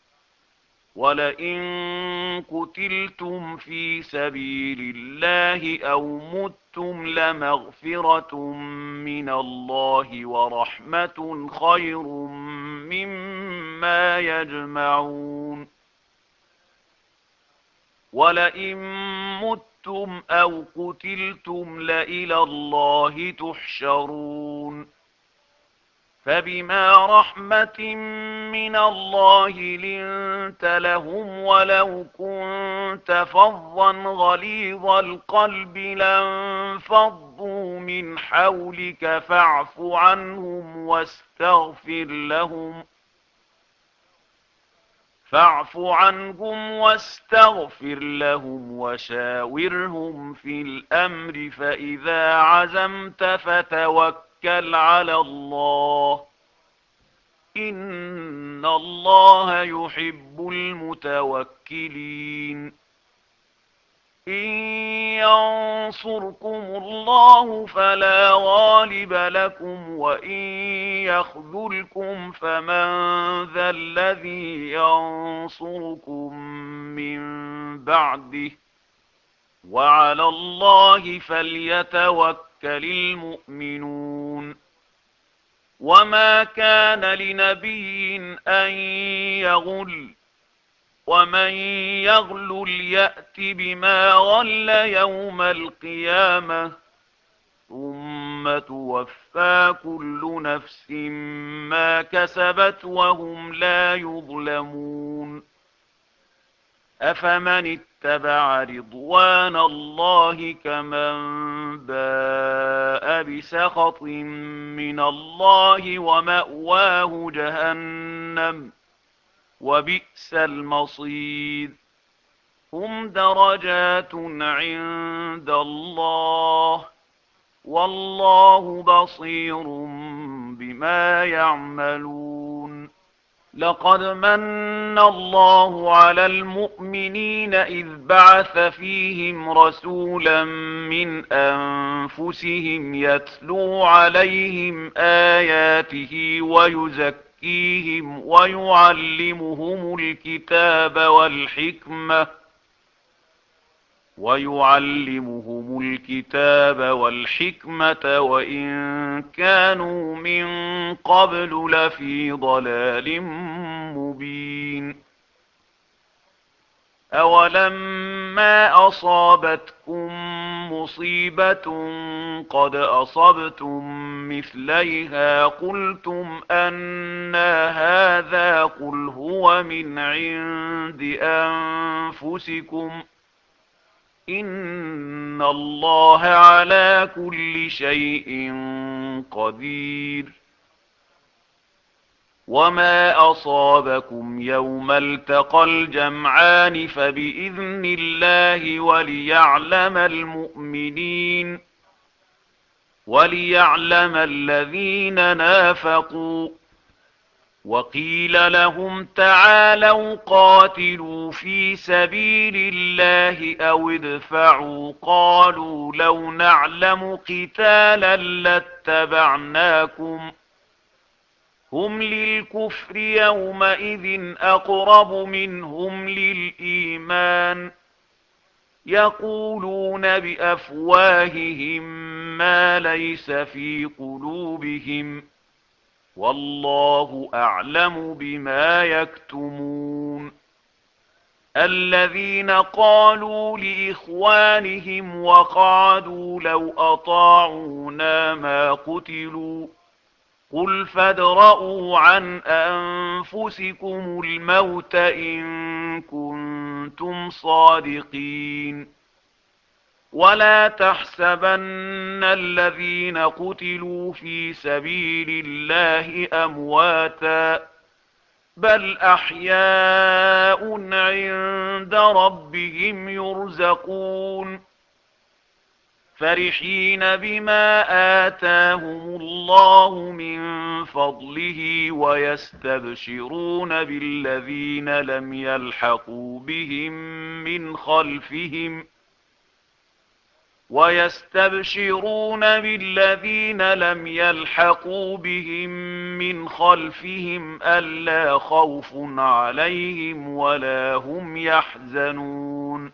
ولئن قتلتم في سبيل الله أو متم لمغفرة من الله ورحمة خير مما يجمعون ولئن متم أو قتلتم لإلى الله تحشرون فبما رحمة من الله لنت لهم ولو كنت فظا غليظ القلب لانفضوا من حولك فاعف عنهم واستغفر لهم فاعف عنهم واستغفر لهم وشاورهم في الأمر فإذا عزمت فتوكل على الله إن الله يحب المتوكلين إن ينصركم الله فلا غالب لكم وإن يخذلكم فمن ذا الذي ينصركم من بعده وعلى الله فليتوكل المؤمنون وما كان لنبي أن يغل ومن يغلل يأت بما غل يوم القيامة ثم توفى كل نفس ما كسبت وهم لا يظلمون أفمن اتبع رضوان الله كمن باء بسخط من الله ومأواه جهنم وبئس المصير هم درجات عند الله والله بصير بما يعملون لقد من الله على المؤمنين إذ بعث فيهم رسولا من أنفسهم يتلو عليهم آياته ويزكيهم ويعلمهم الكتاب والحكمة ويعلمهم الكتاب والحكمة وإن كانوا من قبل لفي ضلال مبين أولما أصابتكم مصيبة قد أصبتم مثليها قلتم أنى هذا قل هو من عند أنفسكم إن الله على كل شيء قدير. وما أصابكم يوم التقى الجمعان فبإذن الله وليعلم المؤمنين وليعلم الذين نافقوا. وقيل لهم تعالوا قاتلوا في سبيل الله أو ادفعوا قالوا لو نعلم قتالا لاتبعناكم هم للكفر يومئذ أقرب منهم للإيمان يقولون بأفواههم ما ليس في قلوبهم والله أعلم بما يكتمون. الذين قالوا لإخوانهم وقعدوا لو أطاعونا ما قتلوا قل فادرءوا عن أنفسكم الموت إن كنتم صادقين. ولا تحسبن الذين قتلوا في سبيل الله أمواتا بل أحياء عند ربهم يرزقون فرحين بما آتاهم الله من فضله ويستبشرون بالذين لم يلحقوا بهم من خلفهم ويستبشرون بالذين لم يلحقوا بهم من خلفهم ألا خوف عليهم ولا هم يحزنون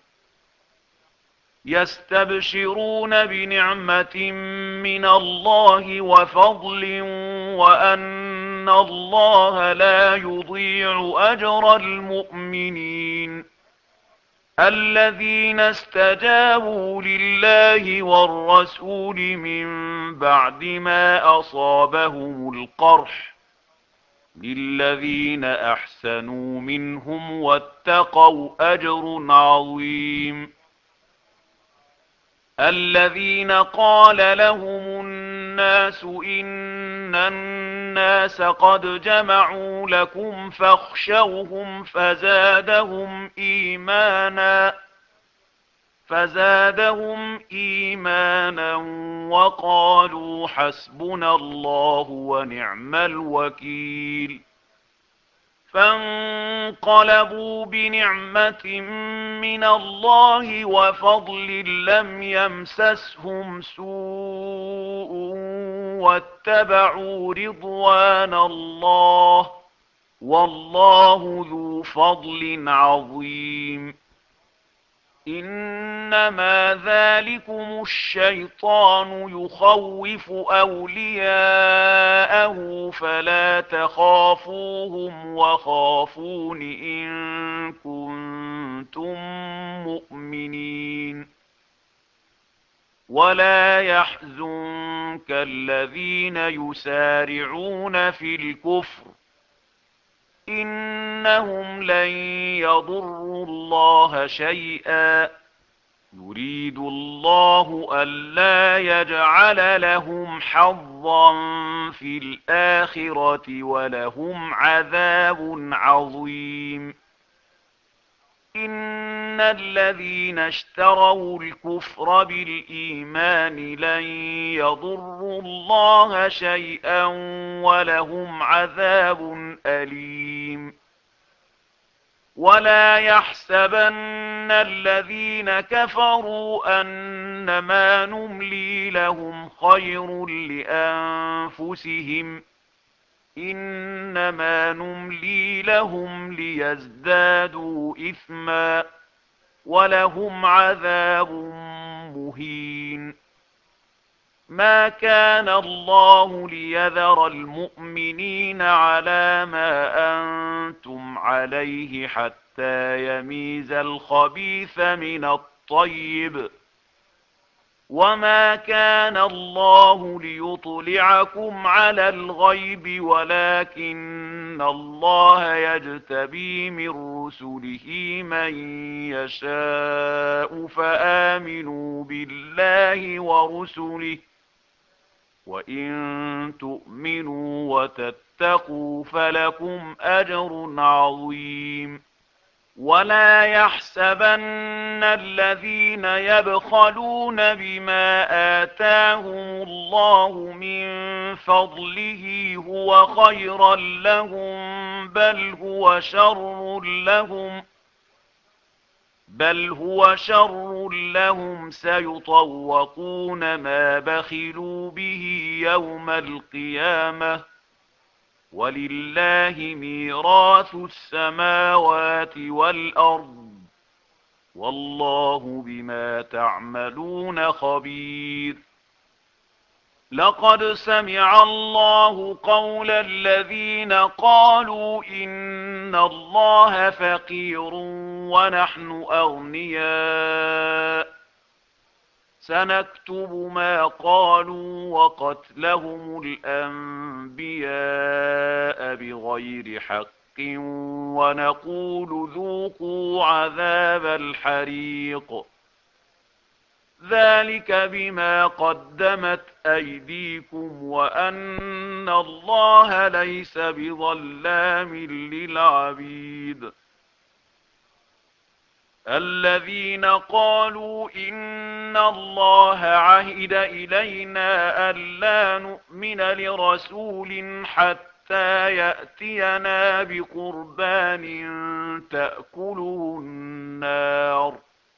يستبشرون بنعمة من الله وفضل وأن الله لا يضيع أجر المؤمنين. الذين استجابوا لله والرسول من بعد ما أصابهم القرح للذين أحسنوا منهم واتقوا أجر عظيم. الذين قال لهم الناس إن الناس قد جمعوا لكم فاخشوهم فزادهم إيمانا فزادهم إيمانا وقالوا حسبنا الله ونعم الوكيل. فانقلبوا بنعمة من الله وفضل لم يمسسهم سوء واتبعوا رضوان الله والله ذو فضل عظيم. إنما ذلكم الشيطان يخوف أولياءه فلا تخافوهم وخافون إن كنتم مؤمنين. ولا يحزنك الذين يسارعون في الكفر إنهم لن يضروا الله شيئا يريد الله ألا يجعل لهم حظا في الآخرة ولهم عذاب عظيم. إن الذين اشتروا الكفر بالإيمان لن يضروا الله شيئا ولهم عذاب أليم. ولا يحسبن الذين كفروا أنما نملي لهم خير لأنفسهم إنما نملي لهم ليزدادوا إثما ولهم عذاب مهين. ما كان الله ليذر المؤمنين على ما أنتم عليه حتى يميز الخبيث من الطيب وما كان الله ليطلعكم على الغيب ولكن إن الله يجتبي من رسله من يشاء فآمنوا بالله ورسله وإن تؤمنوا وتتقوا فلكم أجر عظيم. ولا يحسبن الذين يبخلون بما آتاهم الله من فضله هو خيرا لهم بل هو شر لهم بل هو شر لهم سيطوقون ما بخلوا به يوم القيامة ولله ميراث السماوات والأرض والله بما تعملون خبير. لقد سمع الله قول الذين قالوا إن الله فقير ونحن أغنياء سنكتب ما قالوا وقتلهم الأنبياء بغير حق ونقول ذوقوا عذاب الحريق ذلك بما قدمت أيديكم وأن الله ليس بظلام للعبيد. الذين قالوا إن الله عهد إلينا ألا نؤمن لرسول حتى يأتينا بقربان تأكله النار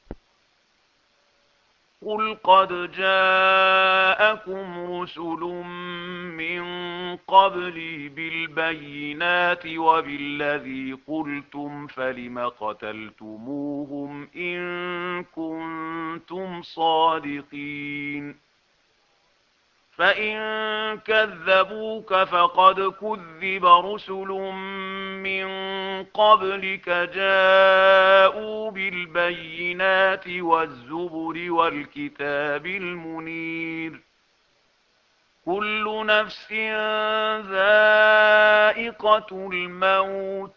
قل قد جاءكم رسل من قبلي بالبينات وبالذي قلتم فلم قتلتموهم إن كنتم صادقين فإن كذبوك فقد كذب رسل من قبلك جاءوا بالبينات والزبر والكتاب المنير كل نفس ذائقة الموت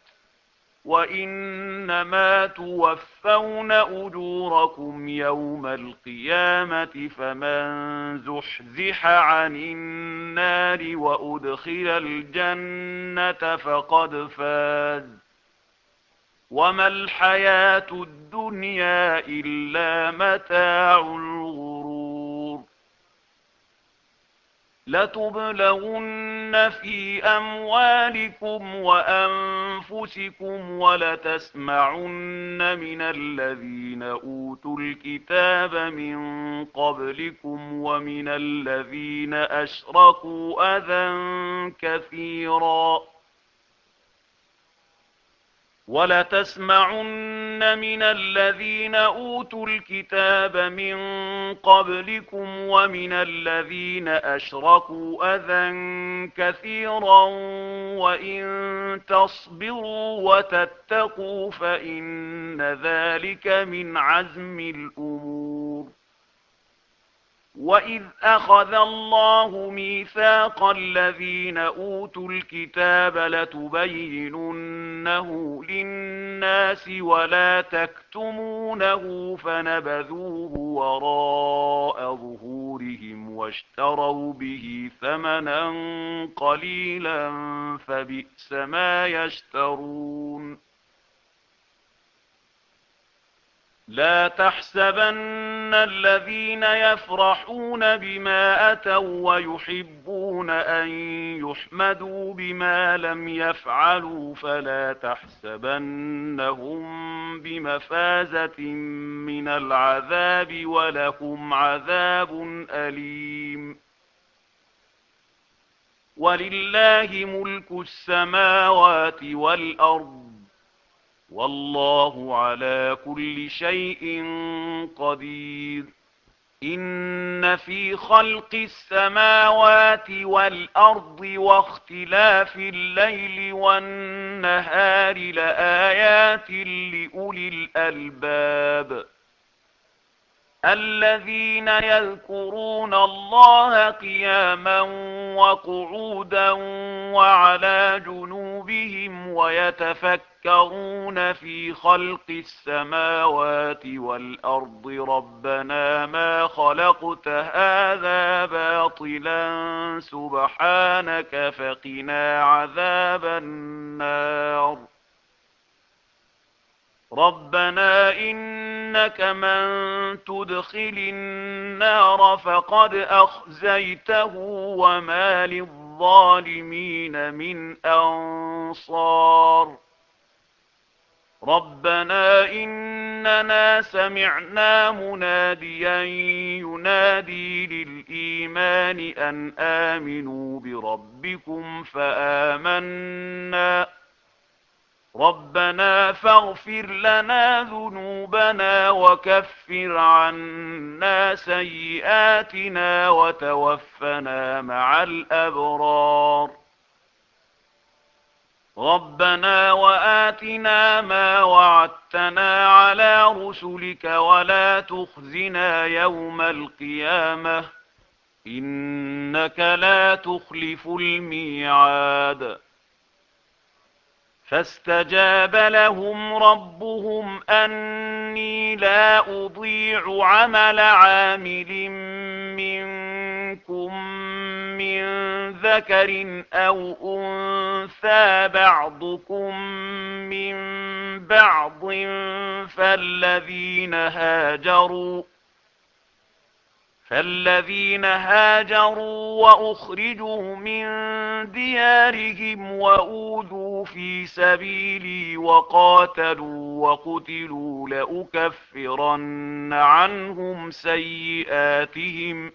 وإنما توفون أجوركم يوم القيامة فمن زحزح عن النار وأدخل الجنة فقد فاز وما الحياة الدنيا إلا متاع الغرور. لتبلغن في أموالكم وأنفسكم ولتسمعن من الذين أوتوا الكتاب من قبلكم ومن الذين أشركوا أذى كثيرا ولتسمعن من الذين أوتوا الكتاب من قبلكم ومن الذين أشركوا أذى كثيرا وإن تصبروا وتتقوا فإن ذلك من عزم الأمور. وإذ أخذ الله ميثاق الذين أوتوا الكتاب لتبيننه للناس ولا تكتمونه فنبذوه وراء ظهورهم واشتروا به ثمنا قليلا فبئس ما يشترون. لا تحسبن الذين يفرحون بما أتوا ويحبون أن يحمدوا بما لم يفعلوا فلا تحسبنهم بمفازة من العذاب ولهم عذاب أليم. ولله ملك السماوات والأرض والله على كل شيء قدير. إن في خلق السماوات والأرض واختلاف الليل والنهار لآيات لأولي الألباب الذين يذكرون الله قياما وقعودا وعلى جنوبهم قلوبهم ويتفكرون في خلق السماوات والأرض ربنا ما خلقت هذا باطلا سبحانك فقنا عذاب النار ربنا إنك من تدخل النار فقد أخزيته وما للظالمين من أنصار ربنا إننا سمعنا مناديا ينادي للإيمان أن آمنوا بربكم فآمنا ربنا فاغفر لنا ذنوبنا وكفر عنا سيئاتنا وتوفنا مع الأبرار ربنا وآتنا ما وعدتنا على رسلك ولا تخزنا يوم القيامة إنك لا تخلف الميعاد فاستجاب لهم ربهم أني لا أضيع عمل عامل منكم من ذكر أو أنثى بعضكم من بعض فالذين هاجروا فالذين هاجروا وأخرجوا من ديارهم وأوذوا في سبيلي وقاتلوا وقتلوا لأكفرن عنهم سيئاتهم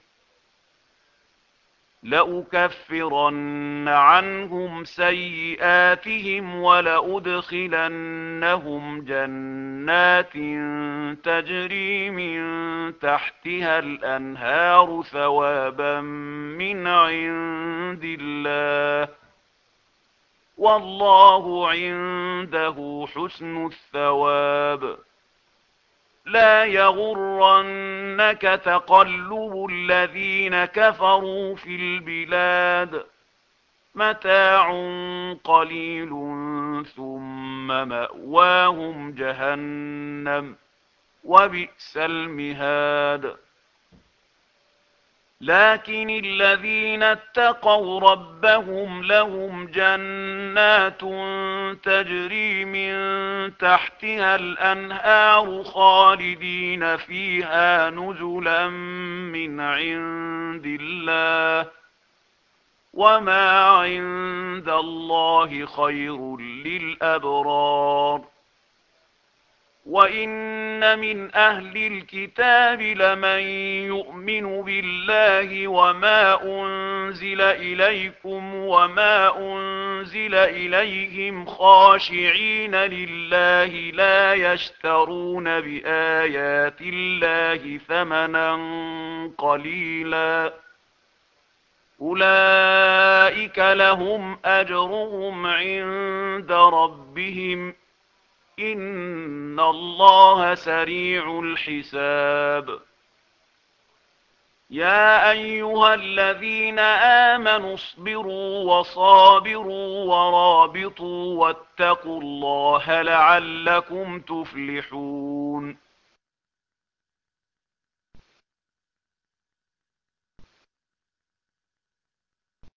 لأكفرن عنهم سيئاتهم ولأدخلنهم جنات تجري من تحتها الأنهار ثوابا من عند الله والله عنده حسن الثواب لا يغرنك تقلب الذين كفروا في البلاد متاع قليل ثم مأواهم جهنم وبئس المهاد لكن الذين اتقوا ربهم لهم جنات تجري من تحتها الأنهار خالدين فيها نزلا من عند الله وما عند الله خير للأبرار وإن من أهل الكتاب لمن يؤمن بالله وما أنزل إليكم وما أنزل إليهم خاشعين لله لا يشترون بآيات الله ثمنا قليلا أولئك لهم أجرهم عند ربهم إن الله سريع الحساب يا أيها الذين آمنوا اصبروا وصابروا ورابطوا واتقوا الله لعلكم تفلحون